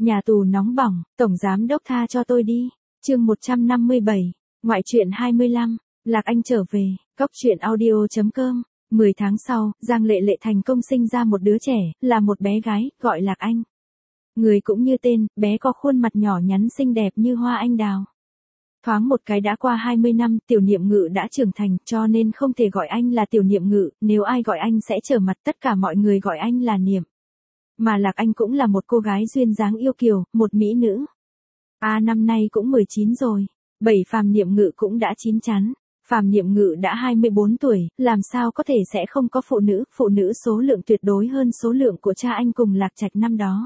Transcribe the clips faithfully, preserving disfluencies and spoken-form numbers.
Nhà tù nóng bỏng, tổng giám đốc tha cho tôi đi. Chương một trăm năm mươi bảy, ngoại truyện hai mươi lăm, Lạc Anh trở về, cốc truyện audio chấm com. mười tháng sau, Giang Lệ Lệ thành công sinh ra một đứa trẻ, là một bé gái, gọi Lạc Anh. Người cũng như tên, bé có khuôn mặt nhỏ nhắn xinh đẹp như hoa anh đào. Thoáng một cái đã qua hai mươi năm, Tiểu Niệm Ngự đã trưởng thành, cho nên không thể gọi anh là Tiểu Niệm Ngự, nếu ai gọi anh sẽ trở mặt, tất cả mọi người gọi anh là Niệm. Mà Lạc Anh cũng là một cô gái duyên dáng yêu kiều, một mỹ nữ. À năm nay cũng mười chín rồi, bảy Phàm Niệm Ngự cũng đã chín chắn. Phàm Niệm Ngự đã hai mươi bốn tuổi, làm sao có thể sẽ không có phụ nữ, phụ nữ số lượng tuyệt đối hơn số lượng của cha anh cùng Lạc Trạch năm đó.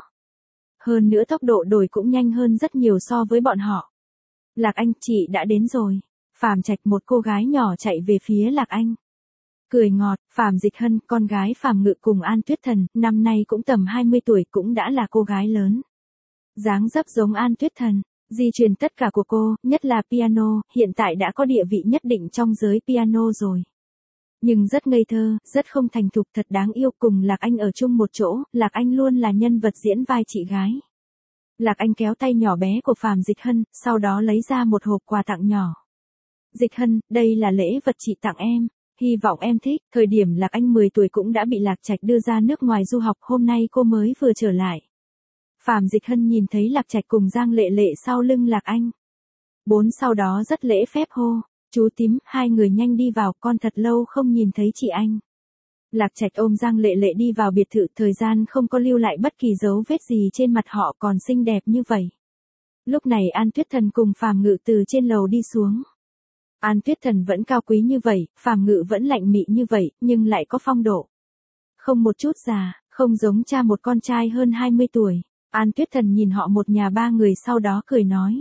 Hơn nữa tốc độ đổi cũng nhanh hơn rất nhiều so với bọn họ. Lạc Anh, chị đã đến rồi. Phàm Trạch, một cô gái nhỏ chạy về phía Lạc Anh. Cười ngọt, Phàm Dịch Hân, con gái Phàm Ngự cùng An Tuyết Thần, năm nay cũng tầm hai mươi tuổi, cũng đã là cô gái lớn. Dáng dấp giống An Tuyết Thần, di truyền tất cả của cô, nhất là piano, hiện tại đã có địa vị nhất định trong giới piano rồi. Nhưng rất ngây thơ, rất không thành thục, thật đáng yêu, cùng Lạc Anh ở chung một chỗ, Lạc Anh luôn là nhân vật diễn vai chị gái. Lạc Anh kéo tay nhỏ bé của Phàm Dịch Hân, sau đó lấy ra một hộp quà tặng nhỏ. Dịch Hân, đây là lễ vật chị tặng em, hy vọng em thích. Thời điểm Lạc Anh mười tuổi cũng đã bị Lạc Trạch đưa ra nước ngoài du học, hôm nay cô mới vừa trở lại. Phàm Dịch Hân nhìn thấy Lạc Trạch cùng Giang Lệ Lệ sau lưng Lạc Anh. Bốn sau đó rất lễ phép hô, chú tím, hai người nhanh đi vào, con thật lâu không nhìn thấy chị anh. Lạc Trạch ôm Giang Lệ Lệ đi vào biệt thự, thời gian không có lưu lại bất kỳ dấu vết gì trên mặt họ, còn xinh đẹp như vậy. Lúc này An Tuyết Thần cùng Phàm Ngự từ trên lầu đi xuống. An Tuyết Thần vẫn cao quý như vậy, Phàm Ngự vẫn lạnh mị như vậy, nhưng lại có phong độ. Không một chút già, không giống cha một con trai hơn hai mươi tuổi. An Tuyết Thần nhìn họ một nhà ba người, sau đó cười nói.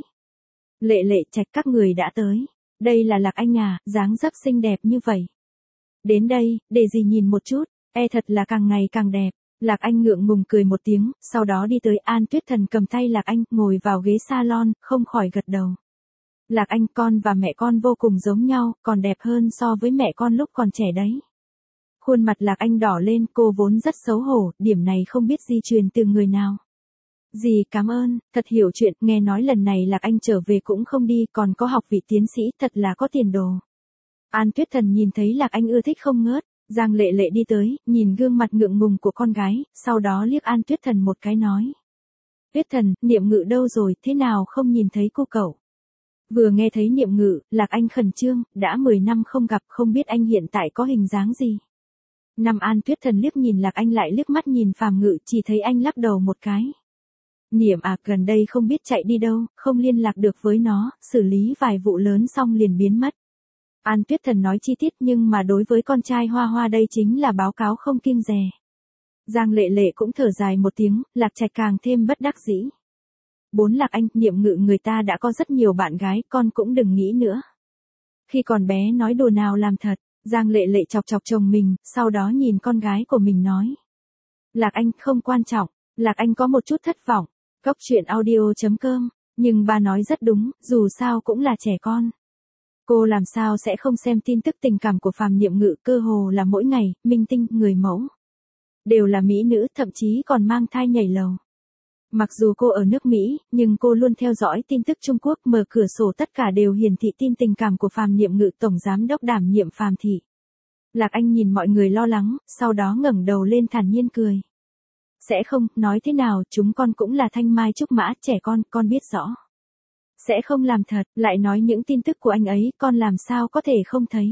Lệ Lệ, Trạch, các người đã tới. Đây là Lạc Anh à, dáng dấp xinh đẹp như vậy. Đến đây, để gì nhìn một chút, e thật là càng ngày càng đẹp. Lạc Anh ngượng ngùng cười một tiếng, sau đó đi tới. An Tuyết Thần cầm tay Lạc Anh, ngồi vào ghế salon, không khỏi gật đầu. Lạc Anh, con và mẹ con vô cùng giống nhau, còn đẹp hơn so với mẹ con lúc còn trẻ đấy. Khuôn mặt Lạc Anh đỏ lên, cô vốn rất xấu hổ, điểm này không biết di truyền từ người nào. Dì cảm ơn, thật hiểu chuyện, nghe nói lần này Lạc Anh trở về cũng không đi, còn có học vị tiến sĩ, thật là có tiền đồ. An Tuyết Thần nhìn thấy Lạc Anh ưa thích không ngớt, Giang Lệ Lệ đi tới, nhìn gương mặt ngượng ngùng của con gái, sau đó liếc An Tuyết Thần một cái nói. Tuyết Thần, Niệm Ngự đâu rồi, thế nào không nhìn thấy cô cậu? Vừa nghe thấy Niệm Ngự, Lạc Anh khẩn trương, đã mười năm không gặp, không biết anh hiện tại có hình dáng gì. Năm An Tuyết Thần liếc nhìn Lạc Anh lại liếc mắt nhìn Phàm Ngự, chỉ thấy anh lắc đầu một cái. Niệm à, gần đây không biết chạy đi đâu, không liên lạc được với nó, xử lý vài vụ lớn xong liền biến mất. An Tuyết Thần nói chi tiết, nhưng mà đối với con trai Hoa Hoa đây chính là báo cáo không kiêng dè. Giang Lệ Lệ cũng thở dài một tiếng, Lạc Trạch càng thêm bất đắc dĩ. Bốn Lạc Anh, Niệm Ngự người ta đã có rất nhiều bạn gái, con cũng đừng nghĩ nữa. Khi còn bé nói đùa nào làm thật, Giang Lệ Lệ chọc chọc chồng mình, sau đó nhìn con gái của mình nói. Lạc Anh, không quan trọng, Lạc Anh có một chút thất vọng. Cốc truyện audio chấm com, nhưng ba nói rất đúng, dù sao cũng là trẻ con. Cô làm sao sẽ không xem tin tức tình cảm của Phàm Niệm Ngự, cơ hồ là mỗi ngày, minh tinh, người mẫu. Đều là mỹ nữ, thậm chí còn mang thai nhảy lầu. Mặc dù cô ở nước Mỹ, nhưng cô luôn theo dõi tin tức Trung Quốc, mở cửa sổ tất cả đều hiển thị tin tình cảm của Phàm Niệm Ngự, tổng giám đốc đảm nhiệm Phàm thị. Lạc Anh nhìn mọi người lo lắng, sau đó ngẩng đầu lên thản nhiên cười. Sẽ không, nói thế nào, chúng con cũng là thanh mai trúc mã, trẻ con, con biết rõ. Sẽ không làm thật, lại nói những tin tức của anh ấy, con làm sao có thể không thấy.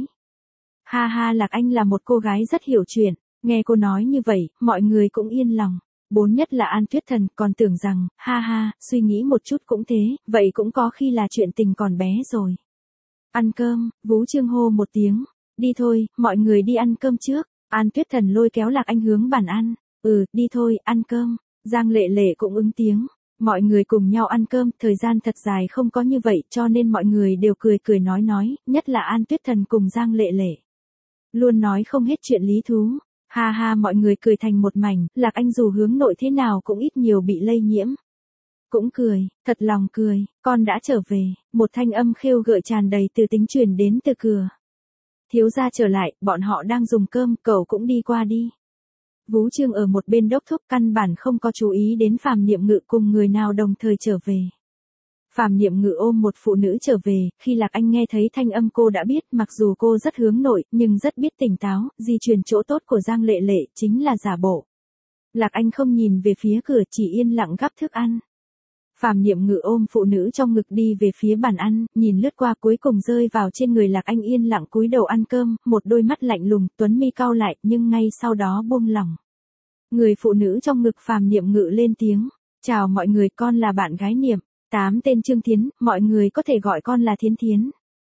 Ha ha, Lạc Anh là một cô gái rất hiểu chuyện, nghe cô nói như vậy, mọi người cũng yên lòng. Bốn nhất là An Tuyết Thần, còn tưởng rằng, ha ha, suy nghĩ một chút cũng thế, vậy cũng có khi là chuyện tình còn bé rồi. Ăn cơm, Vũ Trương hô một tiếng, đi thôi, mọi người đi ăn cơm trước. An Tuyết Thần lôi kéo Lạc Anh hướng bàn ăn. Ừ, đi thôi, ăn cơm. Giang Lệ Lệ cũng ứng tiếng. Mọi người cùng nhau ăn cơm, thời gian thật dài không có như vậy, cho nên mọi người đều cười cười nói nói, nhất là An Tuyết Thần cùng Giang Lệ Lệ. Luôn nói không hết chuyện lý thú. Ha ha, mọi người cười thành một mảnh, Lạc Anh dù hướng nội thế nào cũng ít nhiều bị lây nhiễm. Cũng cười, thật lòng cười, con đã trở về, một thanh âm khêu gợi tràn đầy từ tính truyền đến từ cửa. Thiếu gia trở lại, bọn họ đang dùng cơm, cậu cũng đi qua đi. Vú Trương ở một bên đốc thúc căn bản không có chú ý đến Phàm Niệm Ngự cùng người nào đồng thời trở về. Phàm Niệm Ngự ôm một phụ nữ trở về, khi Lạc Anh nghe thấy thanh âm cô đã biết, mặc dù cô rất hướng nội, nhưng rất biết tỉnh táo, di truyền chỗ tốt của Giang Lệ Lệ chính là giả bộ. Lạc Anh không nhìn về phía cửa, chỉ yên lặng gắp thức ăn. Phàm Niệm Ngự ôm phụ nữ trong ngực đi về phía bàn ăn, nhìn lướt qua cuối cùng rơi vào trên người Lạc Anh yên lặng cúi đầu ăn cơm, một đôi mắt lạnh lùng, tuấn mi cau lại, nhưng ngay sau đó buông lỏng. Người phụ nữ trong ngực Phàm Niệm Ngự lên tiếng, chào mọi người, con là bạn gái Niệm, tám tên Trương Thiến, mọi người có thể gọi con là Thiến Thiến.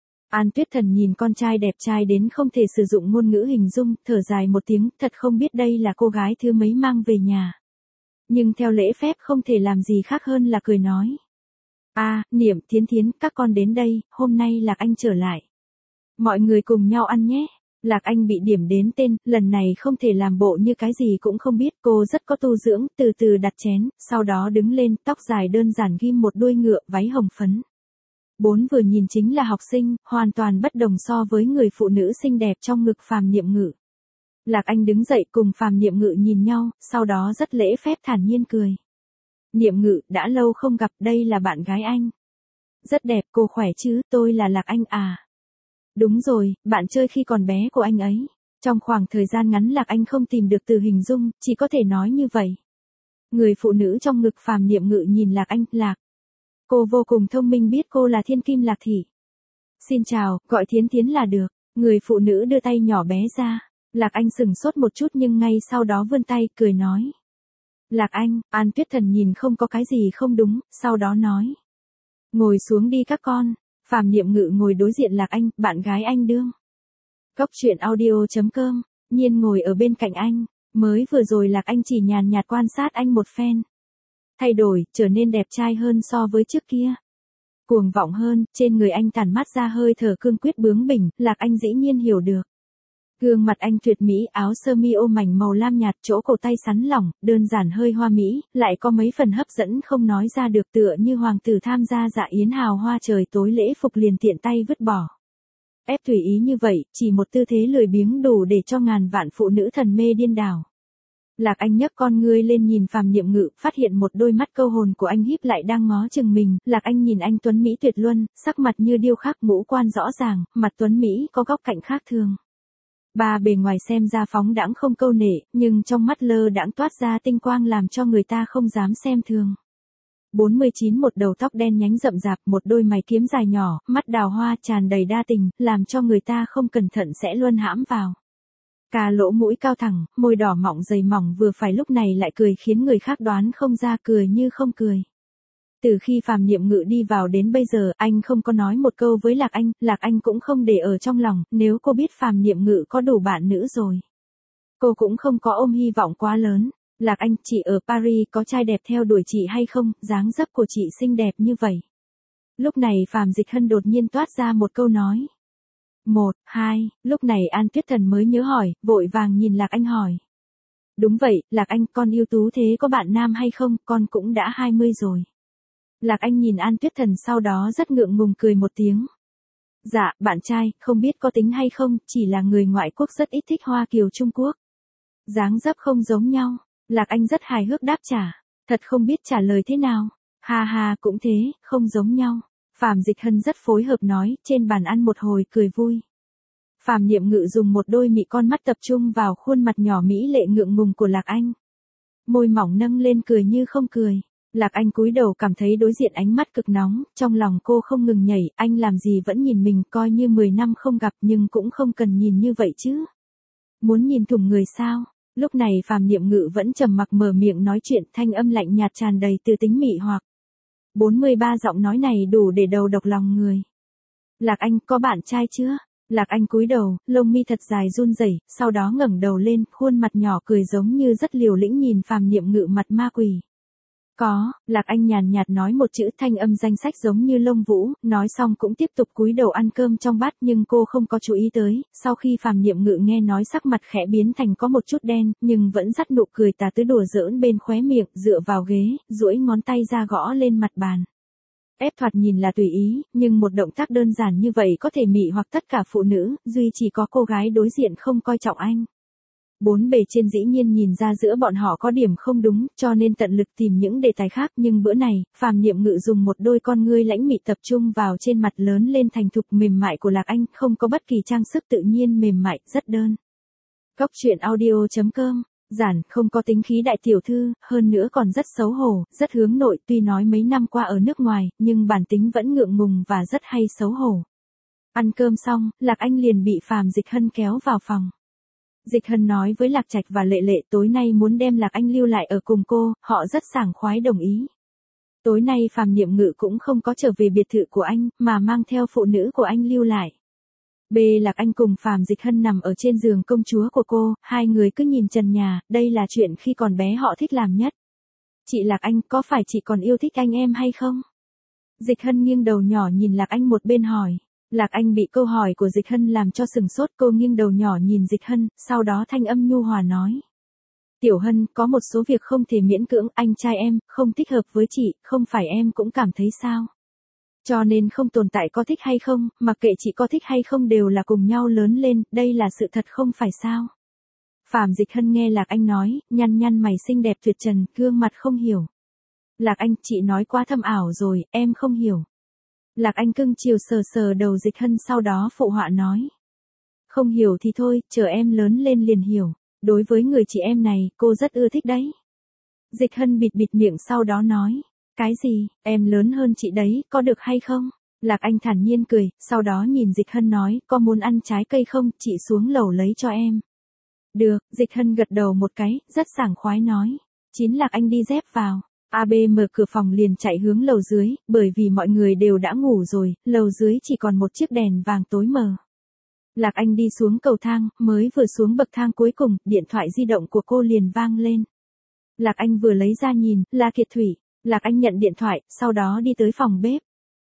An Tuyết Thần nhìn con trai đẹp trai đến không thể sử dụng ngôn ngữ hình dung, thở dài một tiếng, thật không biết đây là cô gái thứ mấy mang về nhà. Nhưng theo lễ phép không thể làm gì khác hơn là cười nói. A, à, Niệm, Thiến Thiến, các con đến đây, hôm nay Lạc Anh trở lại. Mọi người cùng nhau ăn nhé. Lạc Anh bị điểm đến tên, lần này không thể làm bộ như cái gì cũng không biết, cô rất có tu dưỡng, từ từ đặt chén, sau đó đứng lên, tóc dài đơn giản ghim một đuôi ngựa, váy hồng phấn. Bốn vừa nhìn chính là học sinh, hoàn toàn bất đồng so với người phụ nữ xinh đẹp trong ngực Phàm Niệm Ngự. Lạc Anh đứng dậy cùng Phàm Niệm Ngự nhìn nhau, sau đó rất lễ phép thản nhiên cười. Niệm Ngự, đã lâu không gặp, đây là bạn gái anh. Rất đẹp, cô khỏe chứ, tôi là Lạc Anh à. Đúng rồi, bạn chơi khi còn bé của anh ấy. Trong khoảng thời gian ngắn Lạc Anh không tìm được từ hình dung, chỉ có thể nói như vậy. Người phụ nữ trong ngực Phàm Niệm Ngự nhìn Lạc Anh, Lạc. Cô vô cùng thông minh, biết cô là Thiên Kim Lạc Thị. Xin chào, gọi Thiến Thiến là được. Người phụ nữ đưa tay nhỏ bé ra. Lạc Anh sững sốt một chút nhưng ngay sau đó vươn tay, cười nói. Lạc Anh, An Tuyết Thần nhìn không có cái gì không đúng, sau đó nói. Ngồi xuống đi các con. Phàm Niệm Ngự ngồi đối diện Lạc Anh, bạn gái anh đương. Cốc truyện audio chấm com, Nhiên ngồi ở bên cạnh anh, mới vừa rồi Lạc Anh chỉ nhàn nhạt quan sát anh một phen. Thay đổi, trở nên đẹp trai hơn so với trước kia. Cuồng vọng hơn, trên người anh tản mát ra hơi thở cương quyết bướng bỉnh, Lạc Anh dĩ nhiên hiểu được. Gương mặt anh tuyệt mỹ, áo sơ mi ô mảnh màu lam nhạt, chỗ cổ tay sắn lỏng, đơn giản hơi hoa mỹ, lại có mấy phần hấp dẫn không nói ra được, tựa như hoàng tử tham gia dạ yến hào hoa trời tối lễ phục liền tiện tay vứt bỏ. Ép tùy ý như vậy, chỉ một tư thế lười biếng đủ để cho ngàn vạn phụ nữ thần mê điên đảo. Lạc Anh nhấc con ngươi lên nhìn Phàm Niệm Ngự, phát hiện một đôi mắt câu hồn của anh híp lại đang ngó chừng mình, Lạc Anh nhìn anh tuấn mỹ tuyệt luân, sắc mặt như điêu khắc, ngũ quan rõ ràng, mặt tuấn mỹ có góc cạnh khác thường. Ba bề ngoài xem ra phóng đãng không câu nệ, nhưng trong mắt lơ đãng toát ra tinh quang làm cho người ta không dám xem thường. bốn mươi chín Một đầu tóc đen nhánh rậm rạp, một đôi mày kiếm dài nhỏ, mắt đào hoa tràn đầy đa tình, làm cho người ta không cẩn thận sẽ luân hãm vào. Cà lỗ mũi cao thẳng, môi đỏ mọng dày mỏng vừa phải, lúc này lại cười khiến người khác đoán không ra, cười như không cười. Từ khi Phàm Niệm Ngự đi vào đến bây giờ, anh không có nói một câu với Lạc Anh, Lạc Anh cũng không để ở trong lòng, nếu cô biết Phàm Niệm Ngự có đủ bạn nữ rồi. Cô cũng không có ôm hy vọng quá lớn. Lạc Anh, chị ở Paris có trai đẹp theo đuổi chị hay không, dáng dấp của chị xinh đẹp như vậy. Lúc này Phàm Dịch Hân đột nhiên toát ra một câu nói. Một, hai, lúc này An Tuyết Thần mới nhớ hỏi, vội vàng nhìn Lạc Anh hỏi. Đúng vậy, Lạc Anh, con ưu tú thế có bạn nam hay không, con cũng đã hai mươi rồi. Lạc Anh nhìn An Tuyết Thần sau đó rất ngượng ngùng cười một tiếng. Dạ, bạn trai, không biết có tính hay không, chỉ là người ngoại quốc rất ít thích Hoa Kiều Trung Quốc. Dáng dấp không giống nhau. Lạc Anh rất hài hước đáp trả. Thật không biết trả lời thế nào. Ha ha, cũng thế, không giống nhau. Phàm Dịch Hân rất phối hợp nói, trên bàn ăn một hồi cười vui. Phàm Niệm Ngự dùng một đôi mị con mắt tập trung vào khuôn mặt nhỏ mỹ lệ ngượng ngùng của Lạc Anh. Môi mỏng nâng lên cười như không cười. Lạc Anh cúi đầu cảm thấy đối diện ánh mắt cực nóng, trong lòng cô không ngừng nhảy, anh làm gì vẫn nhìn mình, coi như mười năm không gặp nhưng cũng không cần nhìn như vậy chứ. Muốn nhìn thủng người sao? Lúc này Phàm Niệm Ngự vẫn trầm mặc mở miệng nói chuyện, thanh âm lạnh nhạt tràn đầy từ tính mị hoặc. bốn mươi ba giọng nói này đủ để đầu độc lòng người. Lạc Anh, có bạn trai chưa? Lạc Anh cúi đầu, lông mi thật dài run rẩy, sau đó ngẩng đầu lên, khuôn mặt nhỏ cười giống như rất liều lĩnh nhìn Phàm Niệm Ngự mặt ma quỷ. Có, Lạc Anh nhàn nhạt nói một chữ, thanh âm danh sách giống như lông vũ, nói xong cũng tiếp tục cúi đầu ăn cơm trong bát, nhưng cô không có chú ý tới, sau khi Phàm Niệm Ngự nghe nói sắc mặt khẽ biến thành có một chút đen, nhưng vẫn dắt nụ cười tà tứ đùa giỡn bên khóe miệng, dựa vào ghế, duỗi ngón tay ra gõ lên mặt bàn. Ép thoạt nhìn là tùy ý, nhưng một động tác đơn giản như vậy có thể mị hoặc tất cả phụ nữ, duy chỉ có cô gái đối diện không coi trọng anh. Bốn bề trên dĩ nhiên nhìn ra giữa bọn họ có điểm không đúng, cho nên tận lực tìm những đề tài khác, nhưng bữa này, Phàm Niệm Ngự dùng một đôi con ngươi lãnh mị tập trung vào trên mặt lớn lên thành thục mềm mại của Lạc Anh, không có bất kỳ trang sức, tự nhiên mềm mại, rất đơn. Cóc truyện audio chấm com, giản, không có tính khí đại tiểu thư, hơn nữa còn rất xấu hổ, rất hướng nội, tuy nói mấy năm qua ở nước ngoài, nhưng bản tính vẫn ngượng ngùng và rất hay xấu hổ. Ăn cơm xong, Lạc Anh liền bị Phàm Dịch Hân kéo vào phòng. Dịch Hân nói với Lạc Trạch và Lệ Lệ tối nay muốn đem Lạc Anh lưu lại ở cùng cô, họ rất sảng khoái đồng ý. Tối nay Phàm Niệm Ngự cũng không có trở về biệt thự của anh, mà mang theo phụ nữ của anh lưu lại. B. Lạc Anh cùng Phàm Dịch Hân nằm ở trên giường công chúa của cô, hai người cứ nhìn trần nhà, đây là chuyện khi còn bé họ thích làm nhất. Chị Lạc Anh, có phải chị còn yêu thích anh em hay không? Dịch Hân nghiêng đầu nhỏ nhìn Lạc Anh một bên hỏi. Lạc Anh bị câu hỏi của Dịch Hân làm cho sừng sốt, cô nghiêng đầu nhỏ nhìn Dịch Hân, sau đó thanh âm nhu hòa nói. Tiểu Hân, có một số việc không thể miễn cưỡng, anh trai em, không thích hợp với chị, không phải em cũng cảm thấy sao? Cho nên không tồn tại có thích hay không, mặc kệ chị có thích hay không đều là cùng nhau lớn lên, đây là sự thật không phải sao? Phàm Dịch Hân nghe Lạc Anh nói, nhăn nhăn mày xinh đẹp tuyệt trần, gương mặt không hiểu. Lạc Anh, chị nói quá thâm ảo rồi, em không hiểu. Lạc Anh cưng chiều sờ sờ đầu Dịch Hân sau đó phụ họa nói. Không hiểu thì thôi, chờ em lớn lên liền hiểu. Đối với người chị em này, cô rất ưa thích đấy. Dịch Hân bịt bịt miệng sau đó nói. Cái gì, em lớn hơn chị đấy, có được hay không? Lạc Anh thản nhiên cười, sau đó nhìn Dịch Hân nói, có muốn ăn trái cây không, chị xuống lầu lấy cho em. Được, Dịch Hân gật đầu một cái, rất sảng khoái nói. Chín Lạc Anh đi dép vào. a bê mở cửa phòng liền chạy hướng lầu dưới, bởi vì mọi người đều đã ngủ rồi, lầu dưới chỉ còn một chiếc đèn vàng tối mờ. Lạc Anh đi xuống cầu thang, mới vừa xuống bậc thang cuối cùng, điện thoại di động của cô liền vang lên. Lạc Anh vừa lấy ra nhìn, là Kiệt Thủy. Lạc Anh nhận điện thoại, sau đó đi tới phòng bếp.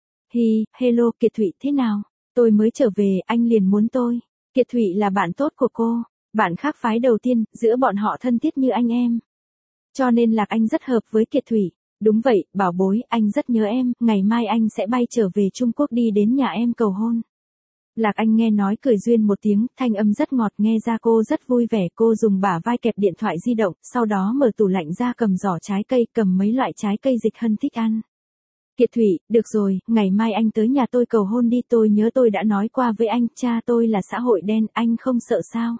Hi, hello Kiệt Thủy, thế nào? Tôi mới trở về, anh liền muốn tôi. Kiệt Thủy là bạn tốt của cô, bạn khác phái đầu tiên, giữa bọn họ thân thiết như anh em. Cho nên Lạc Anh rất hợp với Kiệt Thủy. Đúng vậy, bảo bối, anh rất nhớ em, ngày mai anh sẽ bay trở về Trung Quốc đi đến nhà em cầu hôn. Lạc Anh nghe nói cười duyên một tiếng, thanh âm rất ngọt, nghe ra cô rất vui vẻ, cô dùng bả vai kẹp điện thoại di động, sau đó mở tủ lạnh ra cầm giỏ trái cây, cầm mấy loại trái cây Dịch Hân thích ăn. Kiệt Thủy, được rồi, ngày mai anh tới nhà tôi cầu hôn đi, tôi nhớ tôi đã nói qua với anh, cha tôi là xã hội đen, anh không sợ sao?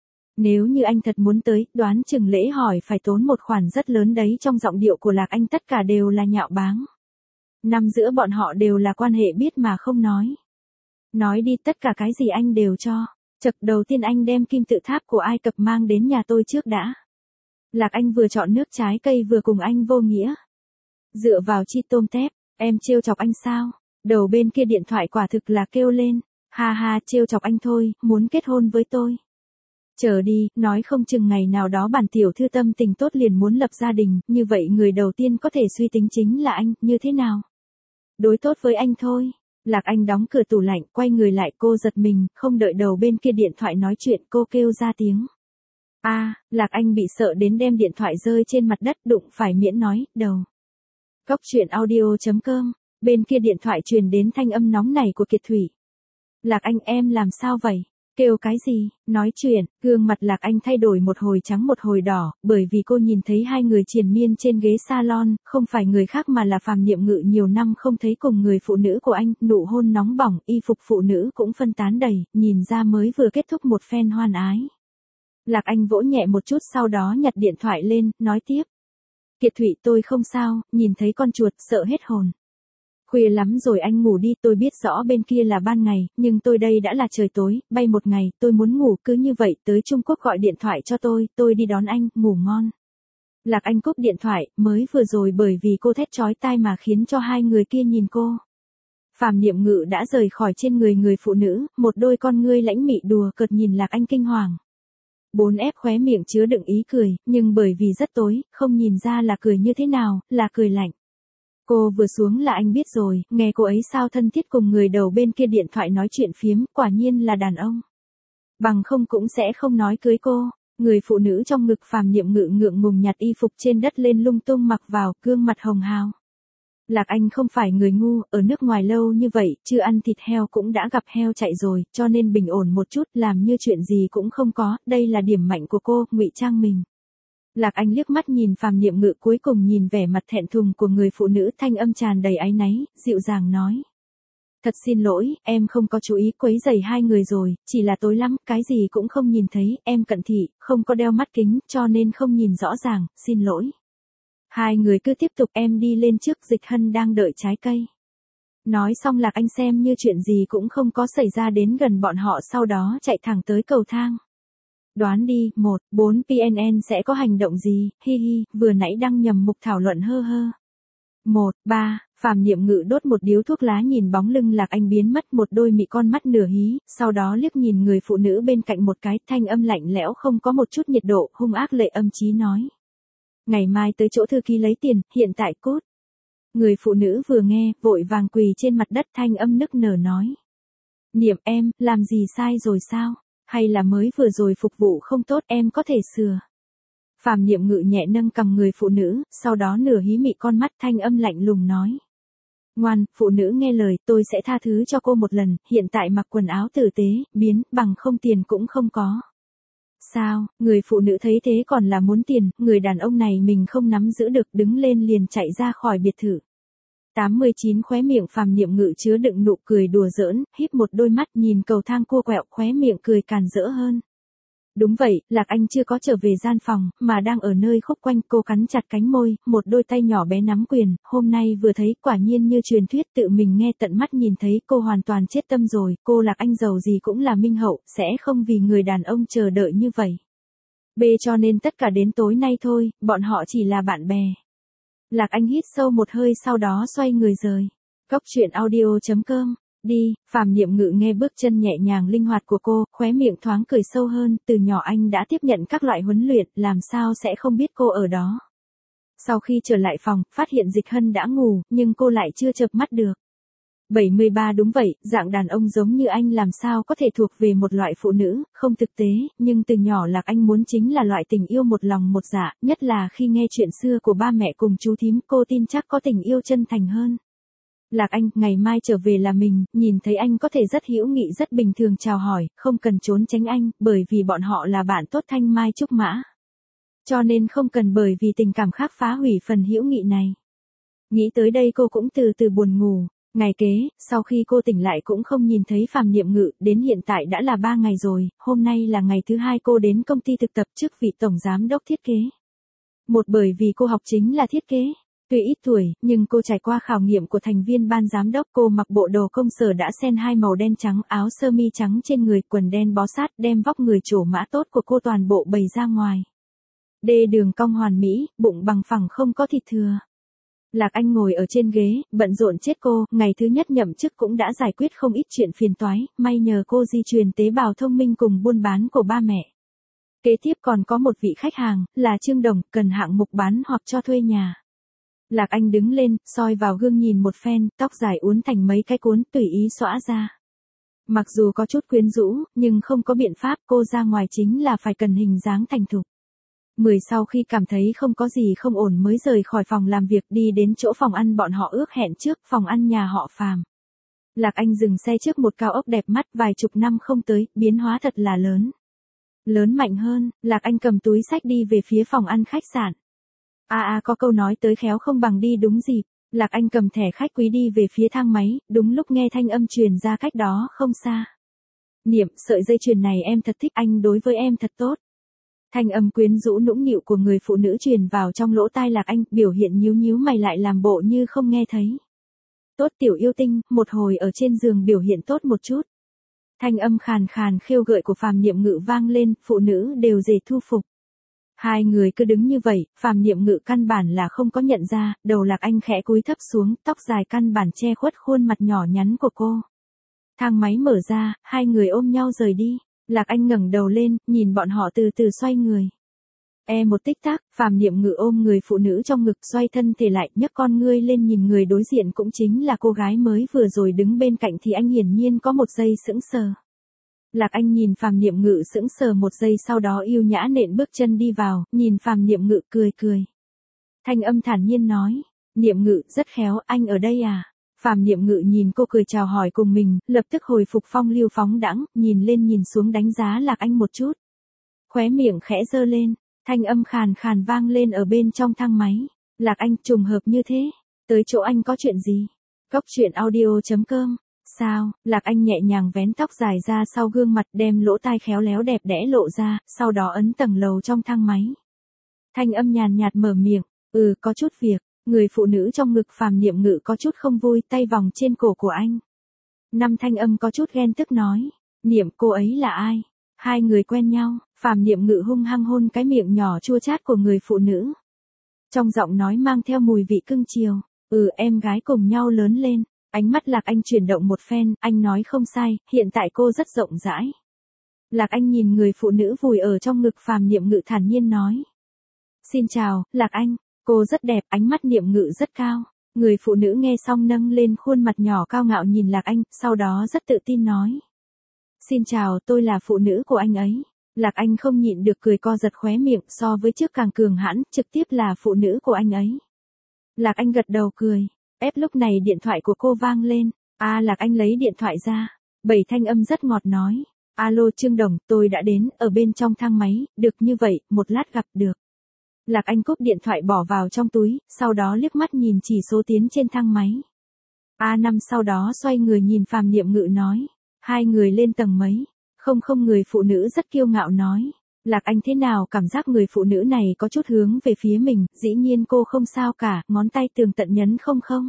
Nếu như anh thật muốn tới, đoán chừng lễ hỏi phải tốn một khoản rất lớn đấy, trong giọng điệu của Lạc Anh tất cả đều là nhạo báng. Năm giữa bọn họ đều là quan hệ biết mà không nói. Nói đi, tất cả cái gì anh đều cho. Chật, đầu tiên anh đem kim tự tháp của Ai Cập mang đến nhà tôi trước đã. Lạc Anh vừa chọn nước trái cây vừa cùng anh vô nghĩa. Dựa vào chi tôm tép, em trêu chọc anh sao? Đầu bên kia điện thoại quả thực là kêu lên. Ha ha, trêu chọc anh thôi, muốn kết hôn với tôi. Chờ đi, nói không chừng ngày nào đó bản tiểu thư tâm tình tốt liền muốn lập gia đình, như vậy người đầu tiên có thể suy tính chính là anh, như thế nào? Đối tốt với anh thôi. Lạc Anh đóng cửa tủ lạnh, quay người lại, cô giật mình, không đợi đầu bên kia điện thoại nói chuyện, cô kêu ra tiếng. A, à, Lạc Anh bị sợ đến đem điện thoại rơi trên mặt đất, đụng phải miễn nói, đầu. Cóc truyện audio chấm com, bên kia điện thoại truyền đến thanh âm nóng nảy của Kiệt Thủy. Lạc Anh, em làm sao vậy? Kêu cái gì? Nói chuyện, gương mặt Lạc Anh thay đổi một hồi trắng một hồi đỏ, bởi vì cô nhìn thấy hai người triền miên trên ghế salon, không phải người khác mà là Phàm Niệm Ngự nhiều năm không thấy cùng người phụ nữ của anh, nụ hôn nóng bỏng, y phục phụ nữ cũng phân tán đầy, nhìn ra mới vừa kết thúc một phen hoan ái. Lạc Anh vỗ nhẹ một chút sau đó nhặt điện thoại lên, nói tiếp. Kiệt Thủy, tôi không sao, nhìn thấy con chuột, sợ hết hồn. Khuya lắm rồi anh ngủ đi, tôi biết rõ bên kia là ban ngày, nhưng tôi đây đã là trời tối, bay một ngày, tôi muốn ngủ, cứ như vậy, tới Trung Quốc gọi điện thoại cho tôi, tôi đi đón anh, ngủ ngon. Lạc Anh cúp điện thoại, mới vừa rồi bởi vì cô thét chói tai mà khiến cho hai người kia nhìn cô. Phàm Niệm Ngự đã rời khỏi trên người người phụ nữ, một đôi con ngươi lãnh mị đùa cợt nhìn Lạc Anh kinh hoàng. Bốn ép khóe miệng chứa đựng ý cười, nhưng bởi vì rất tối, không nhìn ra là cười như thế nào, là cười lạnh. Cô vừa xuống là anh biết rồi, nghe cô ấy sao thân thiết cùng người đầu bên kia điện thoại nói chuyện phiếm, quả nhiên là đàn ông. Bằng không cũng sẽ không nói cưới cô. Người phụ nữ trong ngực Phàm Niệm Ngự ngượng ngùng nhặt y phục trên đất lên lung tung mặc vào, gương mặt hồng hào. Lạc Anh không phải người ngu, ở nước ngoài lâu như vậy, chưa ăn thịt heo cũng đã gặp heo chạy rồi, cho nên bình ổn một chút, làm như chuyện gì cũng không có, đây là điểm mạnh của cô, ngụy trang mình. Lạc Anh liếc mắt nhìn Phàm Niệm Ngự, cuối cùng nhìn vẻ mặt thẹn thùng của người phụ nữ, thanh âm tràn đầy áy náy, dịu dàng nói. Thật xin lỗi, em không có chú ý quấy rầy hai người rồi, chỉ là tối lắm, cái gì cũng không nhìn thấy, em cận thị, không có đeo mắt kính, cho nên không nhìn rõ ràng, xin lỗi. Hai người cứ tiếp tục, em đi lên trước, Dịch Hân đang đợi trái cây. Nói xong Lạc Anh xem như chuyện gì cũng không có xảy ra đến gần bọn họ, sau đó chạy thẳng tới cầu thang. Đoán đi, một, bốn pê en en sẽ có hành động gì, hi hi, vừa nãy đăng nhầm mục thảo luận hơ hơ. Một, ba, Phàm Niệm Ngự đốt một điếu thuốc lá nhìn bóng lưng Lạc Anh biến mất, một đôi mị con mắt nửa hí, sau đó liếc nhìn người phụ nữ bên cạnh một cái, thanh âm lạnh lẽo không có một chút nhiệt độ, hung ác lệ âm chí nói. Ngày mai tới chỗ thư ký lấy tiền, hiện tại cút. Người phụ nữ vừa nghe, vội vàng quỳ trên mặt đất, thanh âm nức nở nói. Niệm em, làm gì sai rồi sao? Hay là mới vừa rồi phục vụ không tốt, em có thể sửa. Phàm Niệm Ngự nhẹ nâng cầm người phụ nữ, sau đó nửa hí mị con mắt, thanh âm lạnh lùng nói. Ngoan, phụ nữ nghe lời, tôi sẽ tha thứ cho cô một lần, hiện tại mặc quần áo tử tế, biến, bằng không tiền cũng không có. Sao, người phụ nữ thấy thế còn là muốn tiền, người đàn ông này mình không nắm giữ được, đứng lên liền chạy ra khỏi biệt thự. tám mươi chín khóe miệng Phàm Niệm Ngự chứa đựng nụ cười đùa giỡn, híp một đôi mắt nhìn cầu thang cua quẹo, khóe miệng cười càn rỡ hơn. Đúng vậy, Lạc Anh chưa có trở về gian phòng, mà đang ở nơi khúc quanh, cô cắn chặt cánh môi, một đôi tay nhỏ bé nắm quyền, hôm nay vừa thấy, quả nhiên như truyền thuyết, tự mình nghe tận mắt nhìn thấy, cô hoàn toàn chết tâm rồi, cô Lạc Anh giàu gì cũng là minh hậu, sẽ không vì người đàn ông chờ đợi như vậy. B cho nên tất cả đến tối nay thôi, bọn họ chỉ là bạn bè. Lạc Anh hít sâu một hơi sau đó xoay người rời. Cốc truyện audio chấm com Đi, Phàm Niệm Ngự nghe bước chân nhẹ nhàng linh hoạt của cô, khóe miệng thoáng cười sâu hơn, từ nhỏ anh đã tiếp nhận các loại huấn luyện, làm sao sẽ không biết cô ở đó. Sau khi trở lại phòng, phát hiện Dịch Hân đã ngủ, nhưng cô lại chưa chợp mắt được. bảy mươi ba đúng vậy, dạng đàn ông giống như anh làm sao có thể thuộc về một loại phụ nữ, không thực tế, nhưng từ nhỏ Lạc Anh muốn chính là loại tình yêu một lòng một dạ, nhất là khi nghe chuyện xưa của ba mẹ cùng chú thím, cô tin chắc có tình yêu chân thành hơn. Lạc Anh, ngày mai trở về là mình, nhìn thấy anh có thể rất hữu nghị rất bình thường chào hỏi, không cần trốn tránh anh, bởi vì bọn họ là bạn tốt Thanh Mai Trúc Mã. Cho nên không cần bởi vì tình cảm khác phá hủy phần hữu nghị này. Nghĩ tới đây cô cũng từ từ buồn ngủ. Ngày kế, sau khi cô tỉnh lại cũng không nhìn thấy Phàm Niệm Ngự, đến hiện tại đã là ba ngày rồi, hôm nay là ngày thứ hai cô đến công ty thực tập trước vị tổng giám đốc thiết kế. Một bởi vì cô học chính là thiết kế. Tuy ít tuổi, nhưng cô trải qua khảo nghiệm của thành viên ban giám đốc, cô mặc bộ đồ công sở đã xen hai màu đen trắng, áo sơ mi trắng trên người, quần đen bó sát, đem vóc người trổ mã tốt của cô toàn bộ bày ra ngoài. Đê đường cong hoàn mỹ, bụng bằng phẳng không có thịt thừa. Lạc Anh ngồi ở trên ghế, bận rộn chết cô, ngày thứ nhất nhậm chức cũng đã giải quyết không ít chuyện phiền toái, may nhờ cô di truyền tế bào thông minh cùng buôn bán của ba mẹ. Kế tiếp còn có một vị khách hàng, là Trương Đồng, cần hạng mục bán hoặc cho thuê nhà. Lạc Anh đứng lên, soi vào gương nhìn một phen, tóc dài uốn thành mấy cái cuốn, tùy ý xõa ra. Mặc dù có chút quyến rũ, nhưng không có biện pháp, cô ra ngoài chính là phải cần hình dáng thành thục. Mười sau khi cảm thấy không có gì không ổn mới rời khỏi phòng làm việc đi đến chỗ phòng ăn bọn họ ước hẹn trước, phòng ăn nhà họ Phàm. Lạc Anh dừng xe trước một cao ốc đẹp mắt, vài chục năm không tới, biến hóa thật là lớn. Lớn mạnh hơn, Lạc Anh cầm túi xách đi về phía phòng ăn khách sạn. À à có câu nói tới khéo không bằng đi đúng dịp. Lạc Anh cầm thẻ khách quý đi về phía thang máy, đúng lúc nghe thanh âm truyền ra cách đó không xa. Niệm, sợi dây chuyền này em thật thích, anh đối với em thật tốt. Thanh âm quyến rũ nũng nịu của người phụ nữ truyền vào trong lỗ tai Lạc Anh, biểu hiện nhíu nhíu mày lại làm bộ như không nghe thấy. Tốt tiểu yêu tinh, một hồi ở trên giường biểu hiện tốt một chút. Thanh âm khàn khàn khêu gợi của Phàm Niệm Ngự vang lên, phụ nữ đều dễ thu phục. Hai người cứ đứng như vậy, Phàm Niệm Ngự căn bản là không có nhận ra, đầu Lạc Anh khẽ cúi thấp xuống, tóc dài căn bản che khuất khuôn mặt nhỏ nhắn của cô. Thang máy mở ra, hai người ôm nhau rời đi. Lạc Anh ngẩng đầu lên, nhìn bọn họ từ từ xoay người. E một tích tắc, Phàm Niệm Ngự ôm người phụ nữ trong ngực, xoay thân thể lại, nhấc con ngươi lên nhìn người đối diện cũng chính là cô gái mới vừa rồi đứng bên cạnh thì anh hiển nhiên có một giây sững sờ. Lạc Anh nhìn Phàm Niệm Ngự sững sờ một giây sau đó yêu nhã nện bước chân đi vào, nhìn Phàm Niệm Ngự cười cười. Thanh âm thản nhiên nói, Niệm Ngự, rất khéo, anh ở đây à? Phàm Niệm Ngự nhìn cô cười chào hỏi cùng mình, lập tức hồi phục phong lưu phóng đãng, nhìn lên nhìn xuống đánh giá Lạc Anh một chút. Khóe miệng khẽ giơ lên, thanh âm khàn khàn vang lên ở bên trong thang máy. Lạc Anh, trùng hợp như thế, tới chỗ anh có chuyện gì? Cốc truyện audio chấm com. Sao? Lạc Anh nhẹ nhàng vén tóc dài ra sau gương mặt, đem lỗ tai khéo léo đẹp đẽ lộ ra, sau đó ấn tầng lầu trong thang máy. Thanh âm nhàn nhạt mở miệng, ừ, có chút việc. Người phụ nữ trong ngực Phàm Niệm Ngự có chút không vui, tay vòng trên cổ của anh. Năm thanh âm có chút ghen tức nói, Niệm, cô ấy là ai? Hai người quen nhau. Phàm Niệm Ngự hung hăng hôn cái miệng nhỏ chua chát của người phụ nữ. Trong giọng nói mang theo mùi vị cưng chiều, ừ, em gái cùng nhau lớn lên. Ánh mắt Lạc Anh chuyển động một phen, anh nói không sai, hiện tại cô rất rộng rãi. Lạc Anh nhìn người phụ nữ vùi ở trong ngực Phàm Niệm Ngự thản nhiên nói. Xin chào, Lạc Anh. Cô rất đẹp, ánh mắt Niệm Ngự rất cao. Người phụ nữ nghe xong nâng lên khuôn mặt nhỏ cao ngạo nhìn Lạc Anh, sau đó rất tự tin nói. Xin chào, tôi là phụ nữ của anh ấy. Lạc Anh không nhịn được cười co giật khóe miệng, so với trước càng cường hãn, trực tiếp là phụ nữ của anh ấy. Lạc Anh gật đầu cười. Ép lúc này điện thoại của cô vang lên. À, Lạc Anh lấy điện thoại ra. Bảy thanh âm rất ngọt nói. Alo Trương Đồng, tôi đã đến, ở bên trong thang máy, được như vậy, một lát gặp được. Lạc Anh cúp điện thoại bỏ vào trong túi, sau đó liếc mắt nhìn chỉ số tiến trên thang máy. A năm sau đó xoay người nhìn Phàm Niệm Ngự nói. Hai người lên tầng mấy? Không không người phụ nữ rất kiêu ngạo nói. Lạc Anh thế nào cảm giác người phụ nữ này có chút hướng về phía mình, dĩ nhiên cô không sao cả, ngón tay tường tận nhấn không không.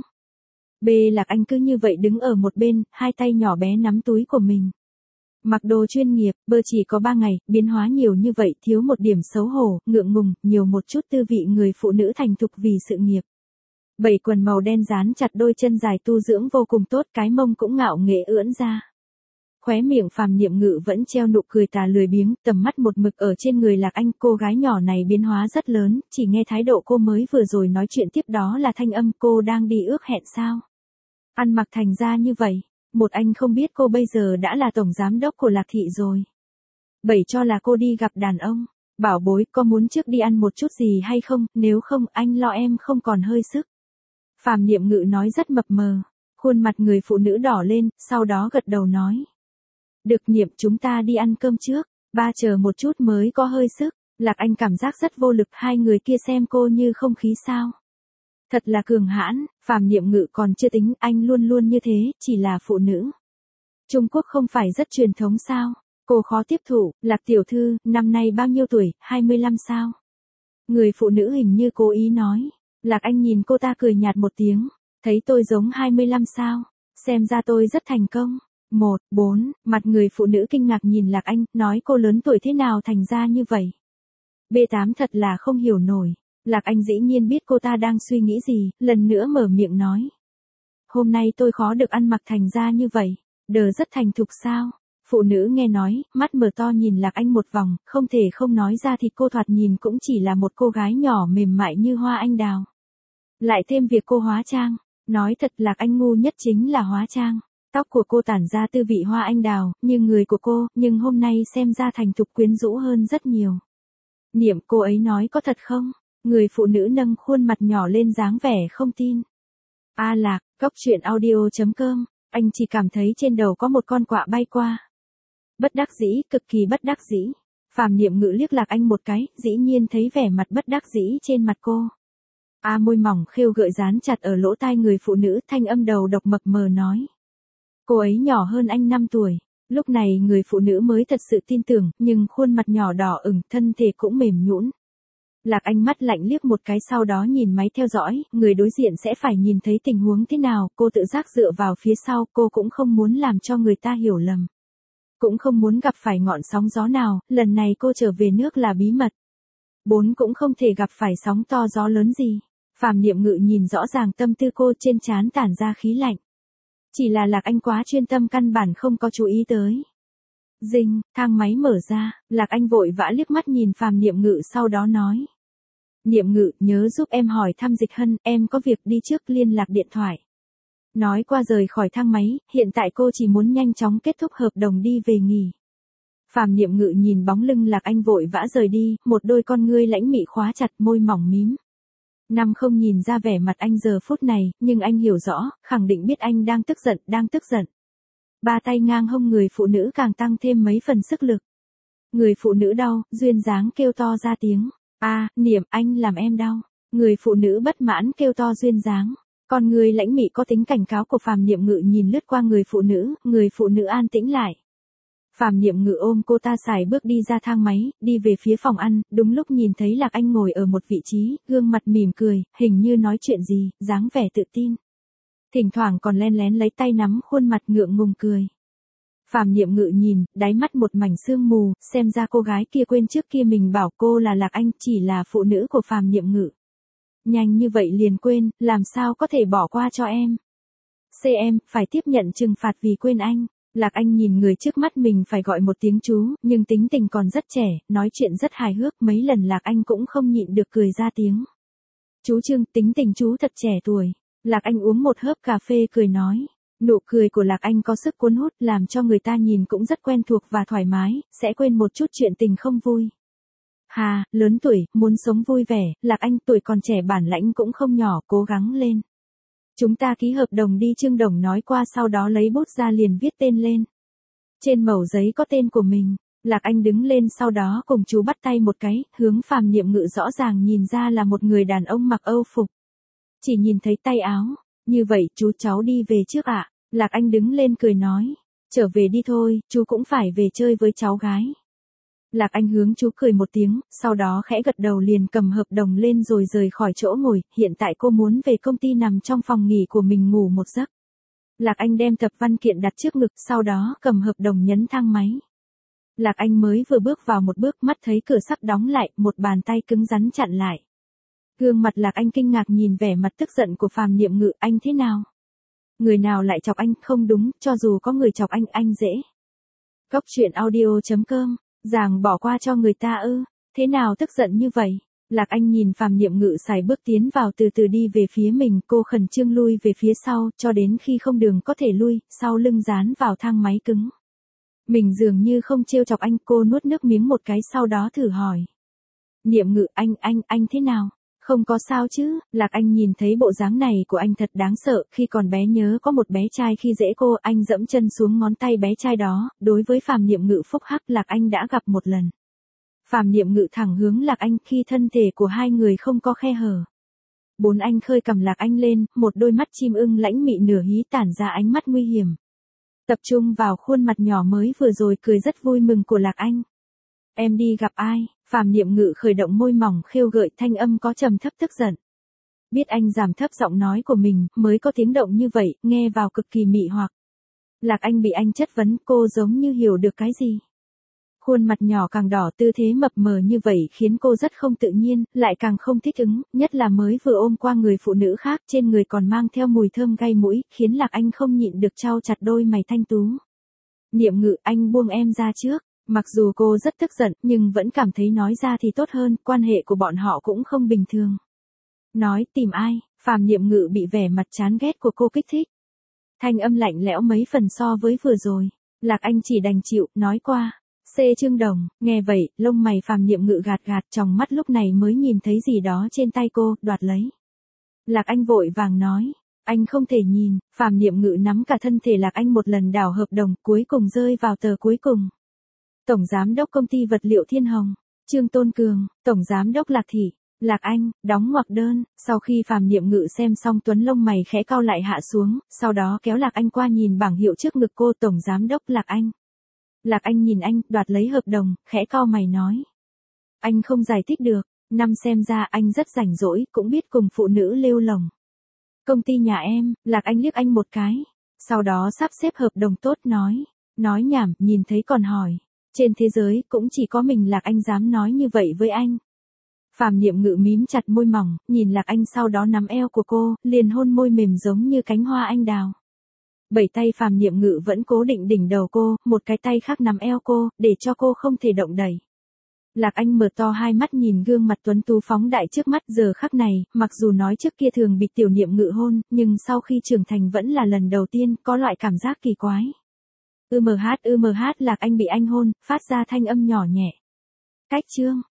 B Lạc Anh cứ như vậy đứng ở một bên, hai tay nhỏ bé nắm túi của mình. Mặc đồ chuyên nghiệp, bơ chỉ có ba ngày, biến hóa nhiều như vậy, thiếu một điểm xấu hổ, ngượng ngùng, nhiều một chút tư vị người phụ nữ thành thục vì sự nghiệp. Bảy quần màu đen dán chặt đôi chân dài tu dưỡng vô cùng tốt, cái mông cũng ngạo nghễ ưỡn ra. Khóe miệng Phàm Niệm Ngự vẫn treo nụ cười tà lười biếng, tầm mắt một mực ở trên người Lạc Anh. Cô gái nhỏ này biến hóa rất lớn, chỉ nghe thái độ cô mới vừa rồi nói chuyện tiếp đó là thanh âm, cô đang đi ước hẹn sao? Ăn mặc thành ra như vậy, một anh không biết cô bây giờ đã là tổng giám đốc của Lạc Thị rồi. Bảy cho là cô đi gặp đàn ông. Bảo bối, có muốn trước đi ăn một chút gì hay không, nếu không anh lo em không còn hơi sức. Phàm Niệm Ngự nói rất mập mờ. Khuôn mặt người phụ nữ đỏ lên, sau đó gật đầu nói. Được Niệm, chúng ta đi ăn cơm trước, ba chờ một chút mới có hơi sức. Lạc Anh cảm giác rất vô lực, hai người kia xem cô như không khí sao. Thật là cường hãn, Phàm Niệm Ngự còn chưa tính, anh luôn luôn như thế, chỉ là phụ nữ. Trung Quốc không phải rất truyền thống sao? Cô khó tiếp thụ. Lạc tiểu thư, năm nay bao nhiêu tuổi, hai mươi lăm sao? Người phụ nữ hình như cố ý nói. Lạc Anh nhìn cô ta cười nhạt một tiếng, thấy tôi giống hai mươi lăm sao? Xem ra tôi rất thành công. Một, bốn, mặt người phụ nữ kinh ngạc nhìn Lạc Anh, nói cô lớn tuổi thế nào thành ra như vậy? B tám thật là không hiểu nổi. Lạc Anh dĩ nhiên biết cô ta đang suy nghĩ gì, lần nữa mở miệng nói. Hôm nay tôi khó được ăn mặc thành ra như vậy, đờ rất thành thục sao? Phụ nữ nghe nói, mắt mở to nhìn Lạc Anh một vòng, không thể không nói ra thì cô thoạt nhìn cũng chỉ là một cô gái nhỏ mềm mại như hoa anh đào. Lại thêm việc cô hóa trang, nói thật Lạc Anh ngu nhất chính là hóa trang. Tóc của cô tản ra tư vị hoa anh đào, như người của cô, nhưng hôm nay xem ra thành thục quyến rũ hơn rất nhiều. Niệm, cô ấy nói có thật không? Người phụ nữ nâng khuôn mặt nhỏ lên dáng vẻ không tin. A Lạc, cốc truyện audio chấm com, anh chỉ cảm thấy trên đầu có một con quạ bay qua. Bất đắc dĩ, cực kỳ bất đắc dĩ. Phàm Niệm Ngự liếc Lạc Anh một cái, dĩ nhiên thấy vẻ mặt bất đắc dĩ trên mặt cô. A môi mỏng khêu gợi dán chặt ở lỗ tai người phụ nữ, thanh âm đầu độc mập mờ nói. Cô ấy nhỏ hơn anh năm tuổi. Lúc này người phụ nữ mới thật sự tin tưởng, nhưng khuôn mặt nhỏ đỏ ửng, thân thể cũng mềm nhũn. Lạc Anh mắt lạnh liếc một cái sau đó nhìn máy theo dõi, người đối diện sẽ phải nhìn thấy tình huống thế nào, cô tự giác dựa vào phía sau, cô cũng không muốn làm cho người ta hiểu lầm. Cũng không muốn gặp phải ngọn sóng gió nào, lần này cô trở về nước là bí mật. Bốn cũng không thể gặp phải sóng to gió lớn gì. Phàm Niệm Ngự nhìn rõ ràng tâm tư cô, trên trán tản ra khí lạnh. Chỉ là Lạc Anh quá chuyên tâm căn bản không có chú ý tới. Dinh, thang máy mở ra, Lạc Anh vội vã liếc mắt nhìn Phàm Niệm Ngự sau đó nói. Niệm Ngự, nhớ giúp em hỏi thăm Dịch Hân, em có việc đi trước, liên lạc điện thoại. Nói qua rời khỏi thang máy, hiện tại cô chỉ muốn nhanh chóng kết thúc hợp đồng đi về nghỉ. Phàm Niệm Ngự nhìn bóng lưng Lạc Anh vội vã rời đi, một đôi con ngươi lãnh mị khóa chặt, môi mỏng mím. Năm không nhìn ra vẻ mặt anh giờ phút này, nhưng anh hiểu rõ, khẳng định biết anh đang tức giận, đang tức giận. Ba tay ngang hông người phụ nữ càng tăng thêm mấy phần sức lực. Người phụ nữ đau, duyên dáng kêu to ra tiếng. A, Niệm, anh làm em đau. Người phụ nữ bất mãn kêu to duyên dáng. Con người lãnh mị có tính cảnh cáo của Phàm Niệm Ngự nhìn lướt qua người phụ nữ, người phụ nữ an tĩnh lại. Phàm Niệm Ngự ôm cô ta xài bước đi ra thang máy, đi về phía phòng ăn, đúng lúc nhìn thấy Lạc Anh ngồi ở một vị trí, gương mặt mỉm cười, hình như nói chuyện gì, dáng vẻ tự tin. Thỉnh thoảng còn len lén lấy tay nắm khuôn mặt ngượng ngùng cười. Phàm Niệm Ngự nhìn, đáy mắt một mảnh sương mù, xem ra cô gái kia quên trước kia mình bảo cô là Lạc Anh, chỉ là phụ nữ của Phàm Niệm Ngự. Nhanh như vậy liền quên, làm sao có thể bỏ qua cho em. C em, phải tiếp nhận trừng phạt vì quên anh. Lạc Anh nhìn người trước mắt mình phải gọi một tiếng chú, nhưng tính tình còn rất trẻ, nói chuyện rất hài hước, mấy lần Lạc Anh cũng không nhịn được cười ra tiếng. Chú Trương, tính tình chú thật trẻ tuổi. Lạc Anh uống một hớp cà phê cười nói. Nụ cười của Lạc Anh có sức cuốn hút, làm cho người ta nhìn cũng rất quen thuộc và thoải mái, sẽ quên một chút chuyện tình không vui. Hà, lớn tuổi, muốn sống vui vẻ, Lạc Anh tuổi còn trẻ bản lãnh cũng không nhỏ, cố gắng lên. Chúng ta ký hợp đồng đi, Trương Đồng nói qua, sau đó lấy bút ra liền viết tên lên. Trên mẩu giấy có tên của mình. Lạc Anh đứng lên sau đó cùng chú bắt tay một cái, hướng Phàm Niệm Ngự rõ ràng nhìn ra là một người đàn ông mặc âu phục. Chỉ nhìn thấy tay áo. Như vậy, chú cháu đi về trước ạ. À? Lạc Anh đứng lên cười nói. Trở về đi thôi, chú cũng phải về chơi với cháu gái. Lạc Anh hướng chú cười một tiếng, sau đó khẽ gật đầu liền cầm hợp đồng lên rồi rời khỏi chỗ ngồi, hiện tại cô muốn về công ty nằm trong phòng nghỉ của mình ngủ một giấc. Lạc Anh đem tập văn kiện đặt trước ngực, sau đó cầm hợp đồng nhấn thang máy. Lạc Anh mới vừa bước vào một bước, mắt thấy cửa sắp đóng lại, một bàn tay cứng rắn chặn lại. Gương mặt Lạc Anh kinh ngạc nhìn vẻ mặt tức giận của Phàm Niệm Ngự, anh thế nào? Người nào lại chọc anh, không đúng, cho dù có người chọc anh, anh dễ. Cốc truyện audio chấm com, Giàng bỏ qua cho người ta ư, thế nào tức giận như vậy? Lạc Anh nhìn Phàm Niệm Ngự xài bước tiến vào từ từ đi về phía mình, cô khẩn trương lui về phía sau, cho đến khi không đường có thể lui, sau lưng dán vào thang máy cứng. Mình dường như không trêu chọc anh, cô nuốt nước miếng một cái sau đó thử hỏi. Niệm Ngự, anh, anh, anh thế nào? Không có sao chứ, Lạc Anh nhìn thấy bộ dáng này của anh thật đáng sợ, khi còn bé nhớ có một bé trai khi dễ cô, anh dẫm chân xuống ngón tay bé trai đó, đối với Phàm Niệm Ngự phúc hắc Lạc Anh đã gặp một lần. Phàm Niệm Ngự thẳng hướng Lạc Anh khi thân thể của hai người không có khe hở. Bốn anh khơi cầm Lạc Anh lên, một đôi mắt chim ưng lãnh mị nửa hí tản ra ánh mắt nguy hiểm. Tập trung vào khuôn mặt nhỏ mới vừa rồi cười rất vui mừng của Lạc Anh. Em đi gặp ai? Phàm Niệm Ngự khởi động môi mỏng khêu gợi, thanh âm có trầm thấp tức giận. Biết anh giảm thấp giọng nói của mình, mới có tiếng động như vậy, nghe vào cực kỳ mị hoặc. Lạc Anh bị anh chất vấn, cô giống như hiểu được cái gì. Khuôn mặt nhỏ càng đỏ, tư thế mập mờ như vậy khiến cô rất không tự nhiên, lại càng không thích ứng, nhất là mới vừa ôm qua người phụ nữ khác, trên người còn mang theo mùi thơm gây mũi, khiến Lạc Anh không nhịn được trao chặt đôi mày thanh tú. Niệm Ngự, anh buông em ra trước. Mặc dù cô rất tức giận, nhưng vẫn cảm thấy nói ra thì tốt hơn, quan hệ của bọn họ cũng không bình thường. Nói, tìm ai? Phàm Niệm Ngự bị vẻ mặt chán ghét của cô kích thích. Thanh âm lạnh lẽo mấy phần so với vừa rồi. Lạc Anh chỉ đành chịu, nói qua. C Trương Đồng, nghe vậy, lông mày Phàm Niệm Ngự gạt gạt, trong mắt lúc này mới nhìn thấy gì đó trên tay cô, đoạt lấy. Lạc Anh vội vàng nói. Anh không thể nhìn, Phàm Niệm Ngự nắm cả thân thể Lạc Anh một lần đảo hợp đồng, cuối cùng rơi vào tờ cuối cùng. Tổng Giám đốc Công ty Vật liệu Thiên Hồng, Trương Tôn Cường, Tổng Giám đốc Lạc Thị, Lạc Anh, đóng ngoặc đơn. Sau khi Phàm Niệm Ngự xem xong, tuấn lông mày khẽ cau lại hạ xuống, sau đó kéo Lạc Anh qua nhìn bảng hiệu trước ngực cô, Tổng Giám đốc Lạc Anh. Lạc Anh nhìn anh, đoạt lấy hợp đồng, khẽ cau mày nói. Anh không giải thích được, năm xem ra anh rất rảnh rỗi, cũng biết cùng phụ nữ lêu lồng. Công ty nhà em, Lạc Anh liếc anh một cái, sau đó sắp xếp hợp đồng tốt nói. Nói nhảm, nhìn thấy còn hỏi. Trên thế giới, cũng chỉ có mình Lạc Anh dám nói như vậy với anh. Phàm Niệm Ngự mím chặt môi mỏng, nhìn Lạc Anh sau đó nắm eo của cô, liền hôn môi mềm giống như cánh hoa anh đào. Bảy tay Phàm Niệm Ngự vẫn cố định đỉnh đầu cô, một cái tay khác nắm eo cô, để cho cô không thể động đẩy. Lạc Anh mở to hai mắt nhìn gương mặt tuấn tú phóng đại trước mắt, giờ khắc này, mặc dù nói trước kia thường bị Tiểu Niệm Ngự hôn, nhưng sau khi trưởng thành vẫn là lần đầu tiên, có loại cảm giác kỳ quái. Ưm hát ưm hát Lạc Anh bị anh hôn, phát ra thanh âm nhỏ nhẹ. Cách Trương,